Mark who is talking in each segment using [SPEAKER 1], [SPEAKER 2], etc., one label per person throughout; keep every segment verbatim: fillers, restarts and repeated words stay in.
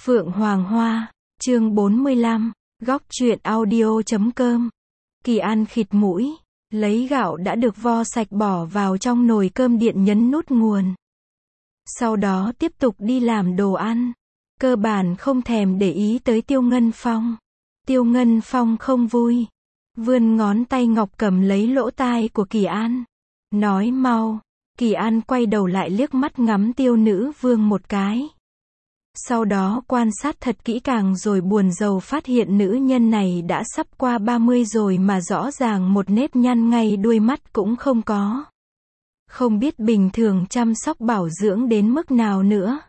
[SPEAKER 1] Phượng Hoàng Hoa, chương bốn mươi lăm, góc truyện audio chấm com. Kỳ An khịt mũi, lấy gạo đã được vo sạch bỏ vào trong nồi cơm điện nhấn nút nguồn. Sau đó tiếp tục đi làm đồ ăn. Cơ bản không thèm để ý tới Tiêu Ngân Phong. Tiêu Ngân Phong không vui. Vươn ngón tay ngọc cầm lấy lỗ tai của Kỳ An. Nói mau. Kỳ An quay đầu lại liếc mắt ngắm Tiêu Nữ Vương một cái. Sau đó quan sát thật kỹ càng rồi buồn rầu phát hiện nữ nhân này đã sắp qua ba mươi rồi mà rõ ràng một nếp nhăn ngay đuôi mắt cũng không có. Không biết bình thường chăm sóc bảo dưỡng đến mức nào nữa.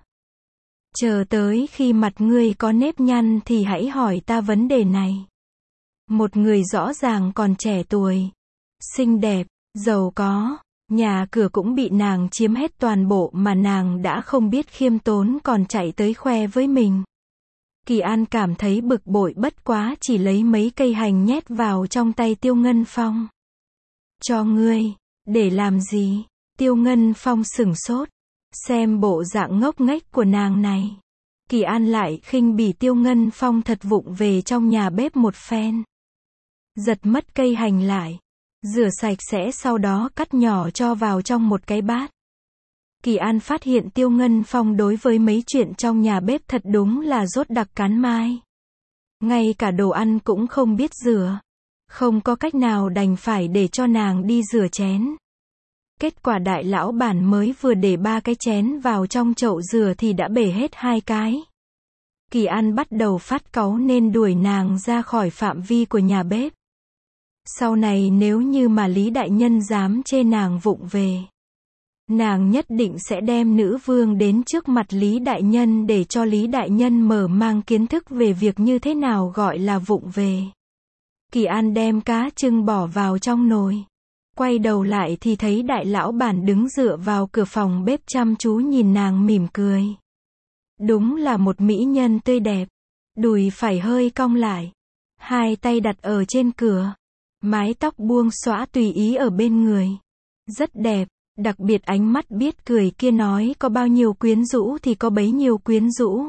[SPEAKER 1] Chờ tới khi mặt ngươi có nếp nhăn thì hãy hỏi ta vấn đề này. Một người rõ ràng còn trẻ tuổi, xinh đẹp, giàu có, nhà cửa cũng bị nàng chiếm hết toàn bộ mà nàng đã không biết khiêm tốn còn chạy tới khoe với mình. Kỳ An cảm thấy bực bội bất quá chỉ lấy mấy cây hành nhét vào trong tay Tiêu Ngân Phong. Cho ngươi, để làm gì? Tiêu Ngân Phong sửng sốt, xem bộ dạng ngốc nghếch của nàng này. Kỳ An lại khinh bỉ Tiêu Ngân Phong thật vụng về trong nhà bếp một phen. Giật mất cây hành lại, rửa sạch sẽ sau đó cắt nhỏ cho vào trong một cái bát. Kỳ An phát hiện Tiêu Ngân Phong đối với mấy chuyện trong nhà bếp thật đúng là rốt đặc cán mai. Ngay cả đồ ăn cũng không biết rửa. Không có cách nào đành phải để cho nàng đi rửa chén. Kết quả đại lão bản mới vừa để ba cái chén vào trong chậu rửa thì đã bể hết hai cái. Kỳ An bắt đầu phát cáu nên đuổi nàng ra khỏi phạm vi của nhà bếp. Sau này nếu như mà Lý Đại Nhân dám chê nàng vụng về, nàng nhất định sẽ đem nữ vương đến trước mặt Lý Đại Nhân để cho Lý Đại Nhân mở mang kiến thức về việc như thế nào gọi là vụng về. Kỳ An đem cá trưng bỏ vào trong nồi. Quay đầu lại thì thấy đại lão bản đứng dựa vào cửa phòng bếp chăm chú nhìn nàng mỉm cười. Đúng là một mỹ nhân tươi đẹp. Đùi phải hơi cong lại. Hai tay đặt ở trên cửa. Mái tóc buông xõa tùy ý ở bên người. Rất đẹp, đặc biệt ánh mắt biết cười kia nói có bao nhiêu quyến rũ thì có bấy nhiêu quyến rũ.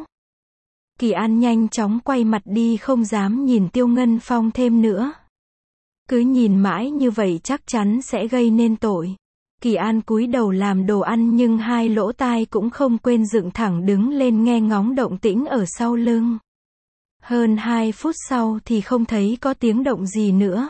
[SPEAKER 1] Kỳ An nhanh chóng quay mặt đi không dám nhìn Tiêu Ngân Phong thêm nữa. Cứ nhìn mãi như vậy chắc chắn sẽ gây nên tội. Kỳ An cúi đầu làm đồ ăn nhưng hai lỗ tai cũng không quên dựng thẳng đứng lên nghe ngóng động tĩnh ở sau lưng. Hơn hai phút sau thì không thấy có tiếng động gì nữa.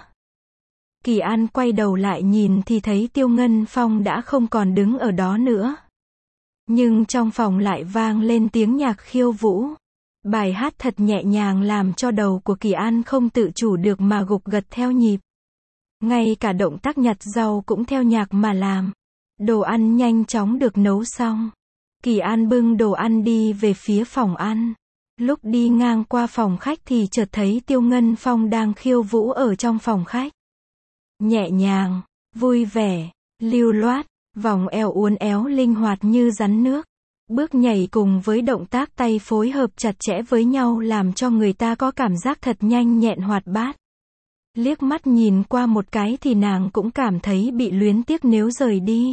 [SPEAKER 1] Kỳ An quay đầu lại nhìn thì thấy Tiêu Ngân Phong đã không còn đứng ở đó nữa. Nhưng trong phòng lại vang lên tiếng nhạc khiêu vũ. Bài hát thật nhẹ nhàng làm cho đầu của Kỳ An không tự chủ được mà gục gật theo nhịp. Ngay cả động tác nhặt rau cũng theo nhạc mà làm. Đồ ăn nhanh chóng được nấu xong. Kỳ An bưng đồ ăn đi về phía phòng ăn. Lúc đi ngang qua phòng khách thì chợt thấy Tiêu Ngân Phong đang khiêu vũ ở trong phòng khách. Nhẹ nhàng, vui vẻ, lưu loát, vòng eo uốn éo linh hoạt như rắn nước. Bước nhảy cùng với động tác tay phối hợp chặt chẽ với nhau làm cho người ta có cảm giác thật nhanh nhẹn hoạt bát. Liếc mắt nhìn qua một cái thì nàng cũng cảm thấy bị luyến tiếc nếu rời đi.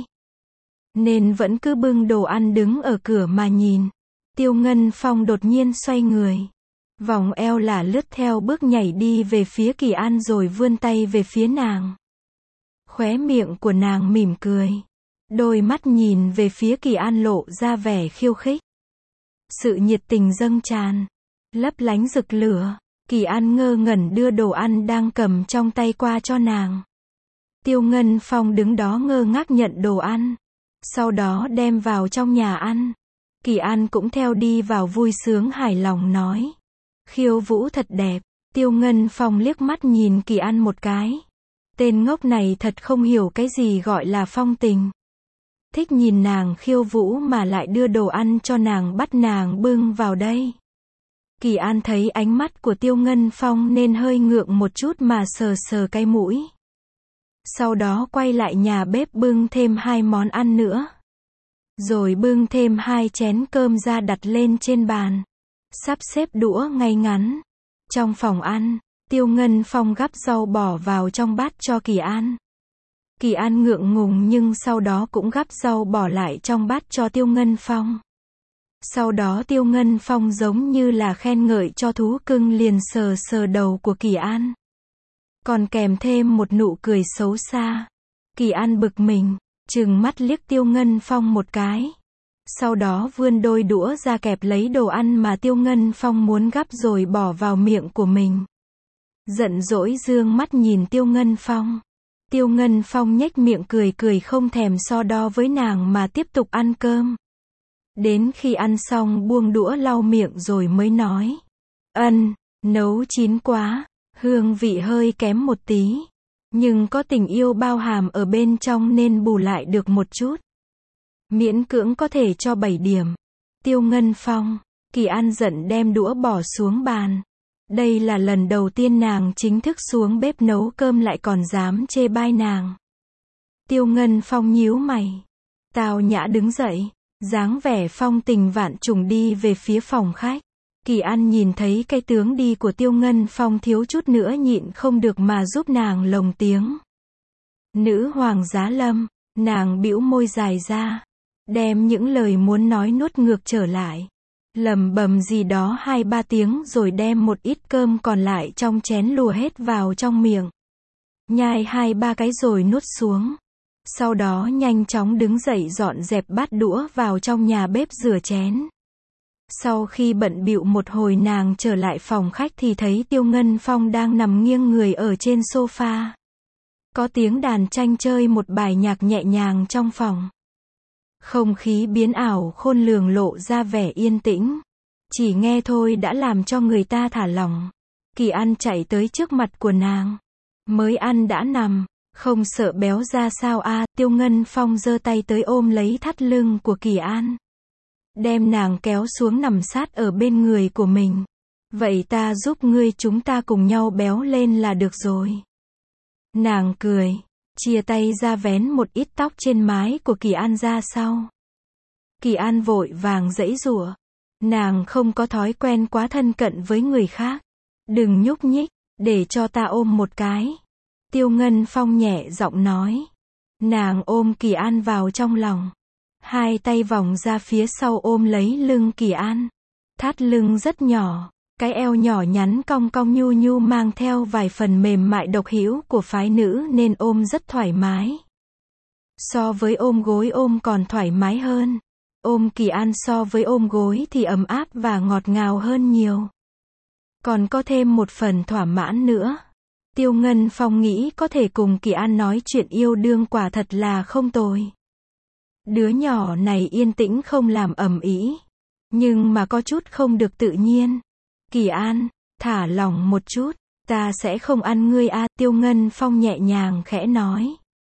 [SPEAKER 1] Nên vẫn cứ bưng đồ ăn đứng ở cửa mà nhìn. Tiêu Ngân Phong đột nhiên xoay người. Vòng eo là lướt theo bước nhảy đi về phía Kỳ An rồi vươn tay về phía nàng. Khóe miệng của nàng mỉm cười. Đôi mắt nhìn về phía Kỳ An lộ ra vẻ khiêu khích. Sự nhiệt tình dâng tràn. Lấp lánh rực lửa. Kỳ An ngơ ngẩn đưa đồ ăn đang cầm trong tay qua cho nàng. Tiêu Ngân Phong đứng đó ngơ ngác nhận đồ ăn. Sau đó đem vào trong nhà ăn. Kỳ An cũng theo đi vào vui sướng hài lòng nói. Khiêu vũ thật đẹp. Tiêu Ngân Phong liếc mắt nhìn Kỳ An một cái. Tên ngốc này thật không hiểu cái gì gọi là phong tình. Thích nhìn nàng khiêu vũ mà lại đưa đồ ăn cho nàng bắt nàng bưng vào đây. Kỳ An thấy ánh mắt của Tiêu Ngân Phong nên hơi ngượng một chút mà sờ sờ cái mũi. Sau đó quay lại nhà bếp bưng thêm hai món ăn nữa. Rồi bưng thêm hai chén cơm ra đặt lên trên bàn. Sắp xếp đũa ngay ngắn. Trong phòng ăn, Tiêu Ngân Phong gắp rau bỏ vào trong bát cho Kỳ An. Kỳ An ngượng ngùng nhưng sau đó cũng gắp rau bỏ lại trong bát cho Tiêu Ngân Phong. Sau đó Tiêu Ngân Phong giống như là khen ngợi cho thú cưng liền sờ sờ đầu của Kỳ An. Còn kèm thêm một nụ cười xấu xa. Kỳ An bực mình, trừng mắt liếc Tiêu Ngân Phong một cái. Sau đó vươn đôi đũa ra kẹp lấy đồ ăn mà Tiêu Ngân Phong muốn gắp rồi bỏ vào miệng của mình. Giận dỗi dương mắt nhìn Tiêu Ngân Phong. Tiêu Ngân Phong nhếch miệng cười cười không thèm so đo với nàng mà tiếp tục ăn cơm. Đến khi ăn xong buông đũa lau miệng rồi mới nói. Ân, nấu chín quá, hương vị hơi kém một tí. Nhưng có tình yêu bao hàm ở bên trong nên bù lại được một chút. Miễn cưỡng có thể cho bảy điểm. Tiêu Ngân Phong. Kỳ An giận đem đũa bỏ xuống bàn. Đây là lần đầu tiên nàng chính thức xuống bếp nấu cơm lại còn dám chê bai nàng. Tiêu Ngân Phong nhíu mày. Tào Nhã đứng dậy, dáng vẻ phong tình vạn trùng đi về phía phòng khách. Kỳ An nhìn thấy cái tướng đi của Tiêu Ngân Phong thiếu chút nữa nhịn không được mà giúp nàng lồng tiếng. Nữ hoàng giá lâm, nàng bĩu môi dài ra, đem những lời muốn nói nuốt ngược trở lại. Lẩm bẩm gì đó hai ba tiếng rồi đem một ít cơm còn lại trong chén lùa hết vào trong miệng. Nhai hai ba cái rồi nuốt xuống. Sau đó nhanh chóng đứng dậy dọn dẹp bát đũa vào trong nhà bếp rửa chén. Sau khi bận bịu một hồi nàng trở lại phòng khách thì thấy Tiêu Ngân Phong đang nằm nghiêng người ở trên sofa. Có tiếng đàn tranh chơi một bài nhạc nhẹ nhàng trong phòng. Không khí biến ảo khôn lường lộ ra vẻ yên tĩnh. Chỉ nghe thôi đã làm cho người ta thả lỏng. Kỳ An chạy tới trước mặt của nàng. Mới ăn đã nằm, không sợ béo ra sao a? À, Tiêu Ngân Phong giơ tay tới ôm lấy thắt lưng của Kỳ An. Đem nàng kéo xuống nằm sát ở bên người của mình. Vậy ta giúp ngươi chúng ta cùng nhau béo lên là được rồi. Nàng cười, chia tay ra vén một ít tóc trên mái của Kỳ An ra sau. Kỳ An vội vàng giãy giụa. Nàng không có thói quen quá thân cận với người khác. Đừng nhúc nhích, để cho ta ôm một cái. Tiêu Ngân Phong nhẹ giọng nói. Nàng ôm Kỳ An vào trong lòng. Hai tay vòng ra phía sau ôm lấy lưng Kỳ An. Thắt lưng rất nhỏ, cái eo nhỏ nhắn cong cong nhu nhu mang theo vài phần mềm mại độc hữu của phái nữ nên ôm rất thoải mái. So với ôm gối ôm còn thoải mái hơn. Ôm Kỳ An so với ôm gối thì ấm áp và ngọt ngào hơn nhiều. Còn có thêm một phần thỏa mãn nữa. Tiêu Ngân Phong nghĩ có thể cùng Kỳ An nói chuyện yêu đương quả thật là không tồi. Đứa nhỏ này yên tĩnh không làm ầm ĩ, nhưng mà có chút không được tự nhiên. Kỳ An, thả lỏng một chút, ta sẽ không ăn ngươi a. Tiêu Ngân Phong nhẹ nhàng khẽ nói.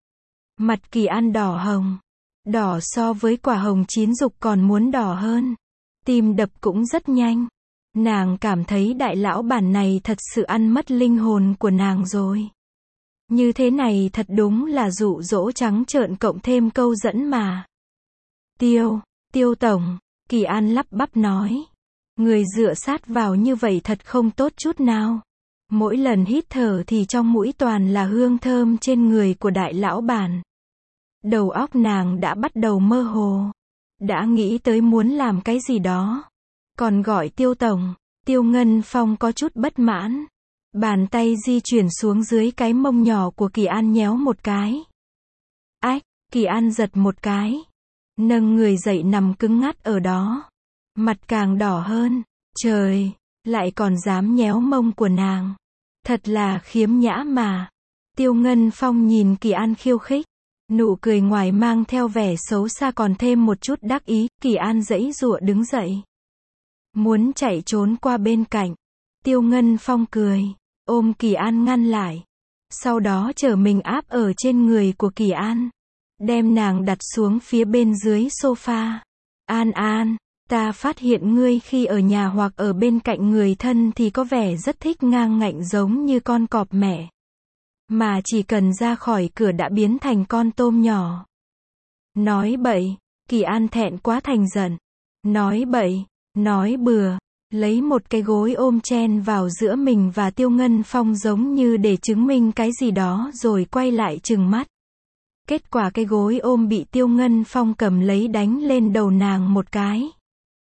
[SPEAKER 1] Mặt Kỳ An đỏ hồng, đỏ so với quả hồng chín rục còn muốn đỏ hơn. Tim đập cũng rất nhanh. Nàng cảm thấy đại lão bản này thật sự ăn mất linh hồn của nàng rồi. Như thế này thật đúng là dụ dỗ trắng trợn cộng thêm câu dẫn mà. Tiêu, Tiêu Tổng, Kỳ An lắp bắp nói. Người dựa sát vào như vậy thật không tốt chút nào. Mỗi lần hít thở thì trong mũi toàn là hương thơm trên người của đại lão bản. Đầu óc nàng đã bắt đầu mơ hồ. Đã nghĩ tới muốn làm cái gì đó. Còn gọi Tiêu Tổng, Tiêu Ngân Phong có chút bất mãn. Bàn tay di chuyển xuống dưới cái mông nhỏ của Kỳ An nhéo một cái. Ách, Kỳ An giật một cái. Nâng người dậy nằm cứng ngắt ở đó. Mặt càng đỏ hơn. Trời, lại còn dám nhéo mông của nàng. Thật là khiếm nhã mà. Tiêu Ngân Phong nhìn Kỳ An khiêu khích. Nụ cười ngoài mang theo vẻ xấu xa còn thêm một chút đắc ý. Kỳ An giãy giụa đứng dậy. Muốn chạy trốn qua bên cạnh. Tiêu Ngân Phong cười. Ôm Kỳ An ngăn lại. Sau đó chở mình áp ở trên người của Kỳ An. Đem nàng đặt xuống phía bên dưới sofa. An An, ta phát hiện ngươi khi ở nhà hoặc ở bên cạnh người thân thì có vẻ rất thích ngang ngạnh giống như con cọp mẹ. Mà chỉ cần ra khỏi cửa đã biến thành con tôm nhỏ. Nói bậy, Kỳ An thẹn quá thành giận. Nói bậy, nói bừa. Lấy một cái gối ôm chen vào giữa mình và Tiêu Ngân Phong giống như để chứng minh cái gì đó rồi quay lại trừng mắt. Kết quả cái gối ôm bị Tiêu Ngân Phong cầm lấy đánh lên đầu nàng một cái.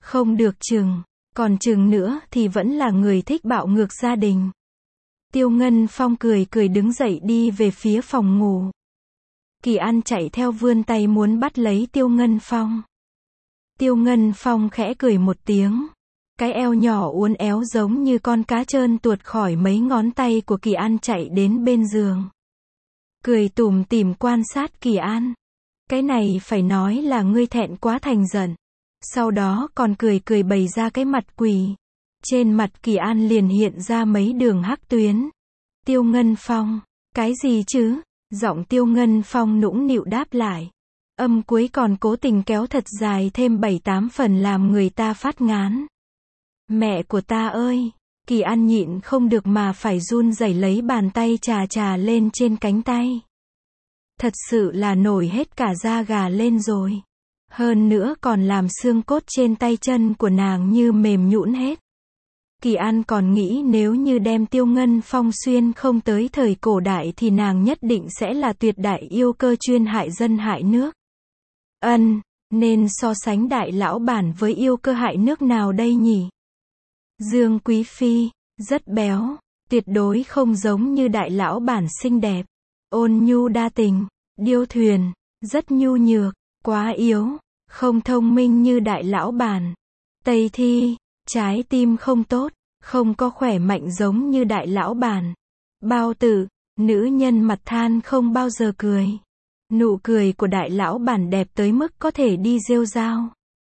[SPEAKER 1] Không được chừng, còn chừng nữa thì vẫn là người thích bạo ngược gia đình. Tiêu Ngân Phong cười cười đứng dậy đi về phía phòng ngủ. Kỳ An chạy theo vươn tay muốn bắt lấy Tiêu Ngân Phong. Tiêu Ngân Phong khẽ cười một tiếng. Cái eo nhỏ uốn éo giống như con cá trơn tuột khỏi mấy ngón tay của Kỳ An chạy đến bên giường. Cười tủm tỉm quan sát Kỳ An. Cái này phải nói là ngươi thẹn quá thành giận. Sau đó còn cười cười bày ra cái mặt quỷ. Trên mặt Kỳ An liền hiện ra mấy đường hắc tuyến. Tiêu Ngân Phong, cái gì chứ? Giọng Tiêu Ngân Phong nũng nịu đáp lại. Âm cuối còn cố tình kéo thật dài thêm bảy tám phần làm người ta phát ngán. Mẹ của ta ơi! Kỳ An nhịn không được mà phải run rẩy lấy bàn tay chà chà lên trên cánh tay. Thật sự là nổi hết cả da gà lên rồi. Hơn nữa còn làm xương cốt trên tay chân của nàng như mềm nhũn hết. Kỳ An còn nghĩ nếu như đem Tiêu Ngân Phong xuyên không tới thời cổ đại thì nàng nhất định sẽ là tuyệt đại yêu cơ chuyên hại dân hại nước. Ân, nên so sánh đại lão bản với yêu cơ hại nước nào đây nhỉ? Dương Quý Phi, rất béo, tuyệt đối không giống như đại lão bản xinh đẹp, ôn nhu đa tình, điêu thuyền, rất nhu nhược, quá yếu, không thông minh như đại lão bản. Tây Thi, trái tim không tốt, không có khỏe mạnh giống như đại lão bản. Bao Tử, nữ nhân mặt than không bao giờ cười. Nụ cười của đại lão bản đẹp tới mức có thể đi rêu rao.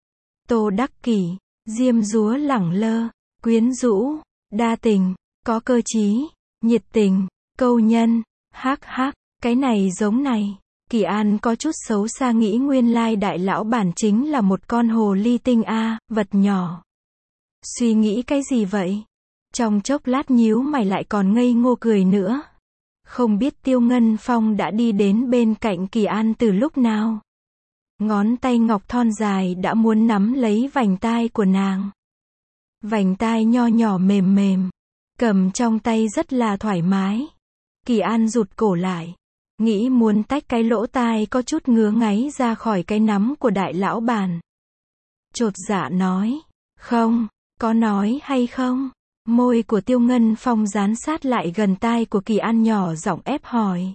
[SPEAKER 1] Tô Đắc Kỷ, diêm dúa lẳng lơ, quyến rũ, đa tình, có cơ trí, nhiệt tình, câu nhân, hắc hắc, cái này giống này. Kỳ An có chút xấu xa nghĩ nguyên lai đại lão bản chính là một con hồ ly tinh a, vật nhỏ. Suy nghĩ cái gì vậy? Trong chốc lát nhíu mày lại còn ngây ngô cười nữa. Không biết Tiêu Ngân Phong đã đi đến bên cạnh Kỳ An từ lúc nào. Ngón tay ngọc thon dài đã muốn nắm lấy vành tai của nàng. Vành tai nho nhỏ mềm mềm, cầm trong tay rất là thoải mái. Kỳ An rụt cổ lại, nghĩ muốn tách cái lỗ tai có chút ngứa ngáy ra khỏi cái nắm của đại lão bản. Chột dạ nói, không, có nói hay không? Môi của Tiêu Ngân Phong dán sát lại gần tai của Kỳ An nhỏ giọng ép hỏi.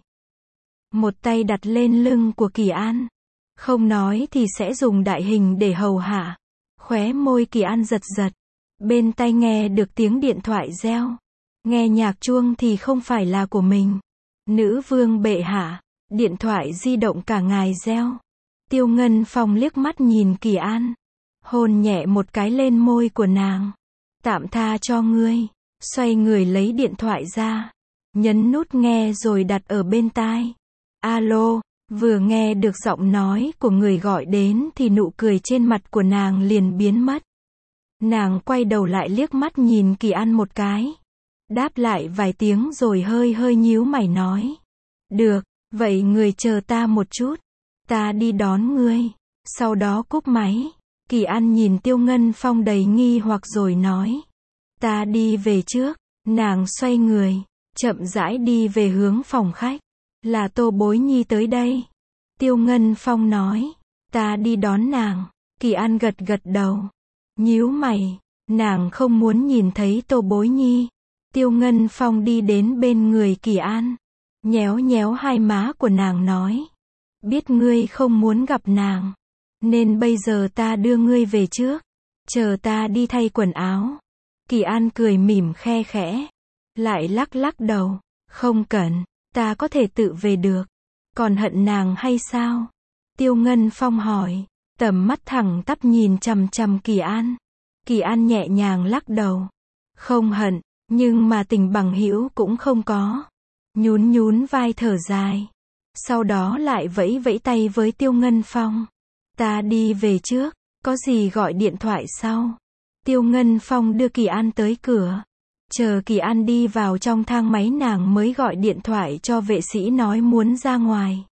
[SPEAKER 1] Một tay đặt lên lưng của Kỳ An. Không nói thì sẽ dùng đại hình để hầu hạ. Khóe môi Kỳ An giật giật. Bên tai nghe được tiếng điện thoại reo. Nghe nhạc chuông thì không phải là của mình. Nữ vương bệ hạ. Điện thoại di động cả ngày reo. Tiêu Ngân Phong liếc mắt nhìn Kỳ An. Hôn nhẹ một cái lên môi của nàng. Tạm tha cho ngươi. Xoay người lấy điện thoại ra. Nhấn nút nghe rồi đặt ở bên tai. Alo, vừa nghe được giọng nói của người gọi đến thì nụ cười trên mặt của nàng liền biến mất. Nàng quay đầu lại liếc mắt nhìn Kỳ An một cái. Đáp lại vài tiếng rồi hơi hơi nhíu mày nói. Được, vậy người chờ ta một chút. Ta đi đón ngươi. Sau đó cúp máy. Kỳ An nhìn Tiêu Ngân Phong đầy nghi hoặc rồi nói. Ta đi về trước. Nàng xoay người, chậm rãi đi về hướng phòng khách. Là Tô Bối Nhi tới đây. Tiêu Ngân Phong nói. Ta đi đón nàng. Kỳ An gật gật đầu. Nhíu mày. Nàng không muốn nhìn thấy Tô Bối Nhi. Tiêu Ngân Phong đi đến bên người Kỳ An. Nhéo nhéo hai má của nàng nói. Biết ngươi không muốn gặp nàng. Nên bây giờ ta đưa ngươi về trước. Chờ ta đi thay quần áo. Kỳ An cười mỉm khe khẽ. Lại lắc lắc đầu. Không cần. Ta có thể tự về được. Còn hận nàng hay sao? Tiêu Ngân Phong hỏi. Tầm mắt thẳng tắp nhìn chằm chằm Kỳ An. Kỳ An nhẹ nhàng lắc đầu. Không hận. Nhưng mà tình bằng hữu cũng không có. Nhún nhún vai thở dài. Sau đó lại vẫy vẫy tay với Tiêu Ngân Phong. Ta đi về trước. Có gì gọi điện thoại sau. Tiêu Ngân Phong đưa Kỳ An tới cửa. Chờ Kỳ An đi vào trong thang máy nàng mới gọi điện thoại cho vệ sĩ nói muốn ra ngoài.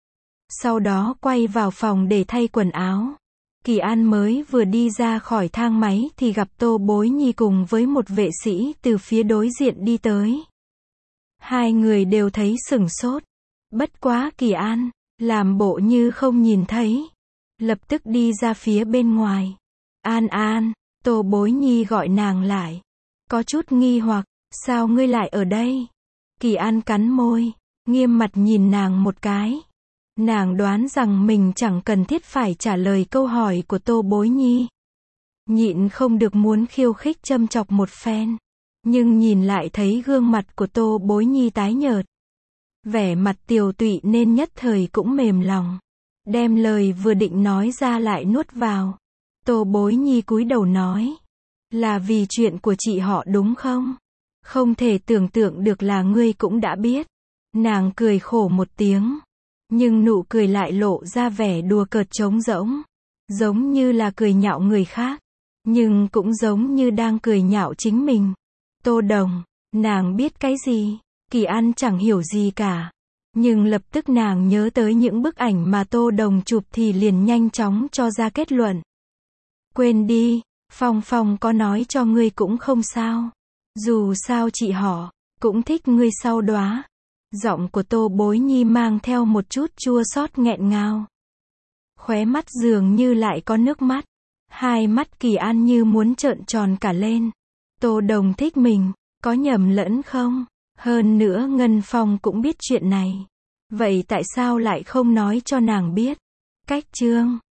[SPEAKER 1] Sau đó quay vào phòng để thay quần áo. Kỳ An mới vừa đi ra khỏi thang máy thì gặp Tô Bối Nhi cùng với một vệ sĩ từ phía đối diện đi tới. Hai người đều thấy sửng sốt. Bất quá Kỳ An, làm bộ như không nhìn thấy. Lập tức đi ra phía bên ngoài. An An, Tô Bối Nhi gọi nàng lại. Có chút nghi hoặc, sao ngươi lại ở đây? Kỳ An cắn môi, nghiêm mặt nhìn nàng một cái. Nàng đoán rằng mình chẳng cần thiết phải trả lời câu hỏi của Tô Bối Nhi. Nhịn không được muốn khiêu khích châm chọc một phen. Nhưng nhìn lại thấy gương mặt của Tô Bối Nhi tái nhợt. Vẻ mặt tiều tụy nên nhất thời cũng mềm lòng. Đem lời vừa định nói ra lại nuốt vào. Tô Bối Nhi cúi đầu nói. Là vì chuyện của chị họ đúng không? Không thể tưởng tượng được là ngươi cũng đã biết. Nàng cười khổ một tiếng. Nhưng nụ cười lại lộ ra vẻ đùa cợt trống rỗng. Giống như là cười nhạo người khác. Nhưng cũng giống như đang cười nhạo chính mình. Tô Đồng, nàng biết cái gì? Kỳ An chẳng hiểu gì cả. Nhưng lập tức nàng nhớ tới những bức ảnh mà Tô Đồng chụp thì liền nhanh chóng cho ra kết luận. Quên đi, Phong Phong có nói cho ngươi cũng không sao. Dù sao chị họ cũng thích ngươi sau đóa. Giọng của Tô Bối Nhi mang theo một chút chua xót nghẹn ngào. Khóe mắt dường như lại có nước mắt. Hai mắt Kỳ An như muốn trợn tròn cả lên. Tô Đồng thích mình, có nhầm lẫn không? Hơn nữa Ngân Phong cũng biết chuyện này. Vậy tại sao lại không nói cho nàng biết? Cách chương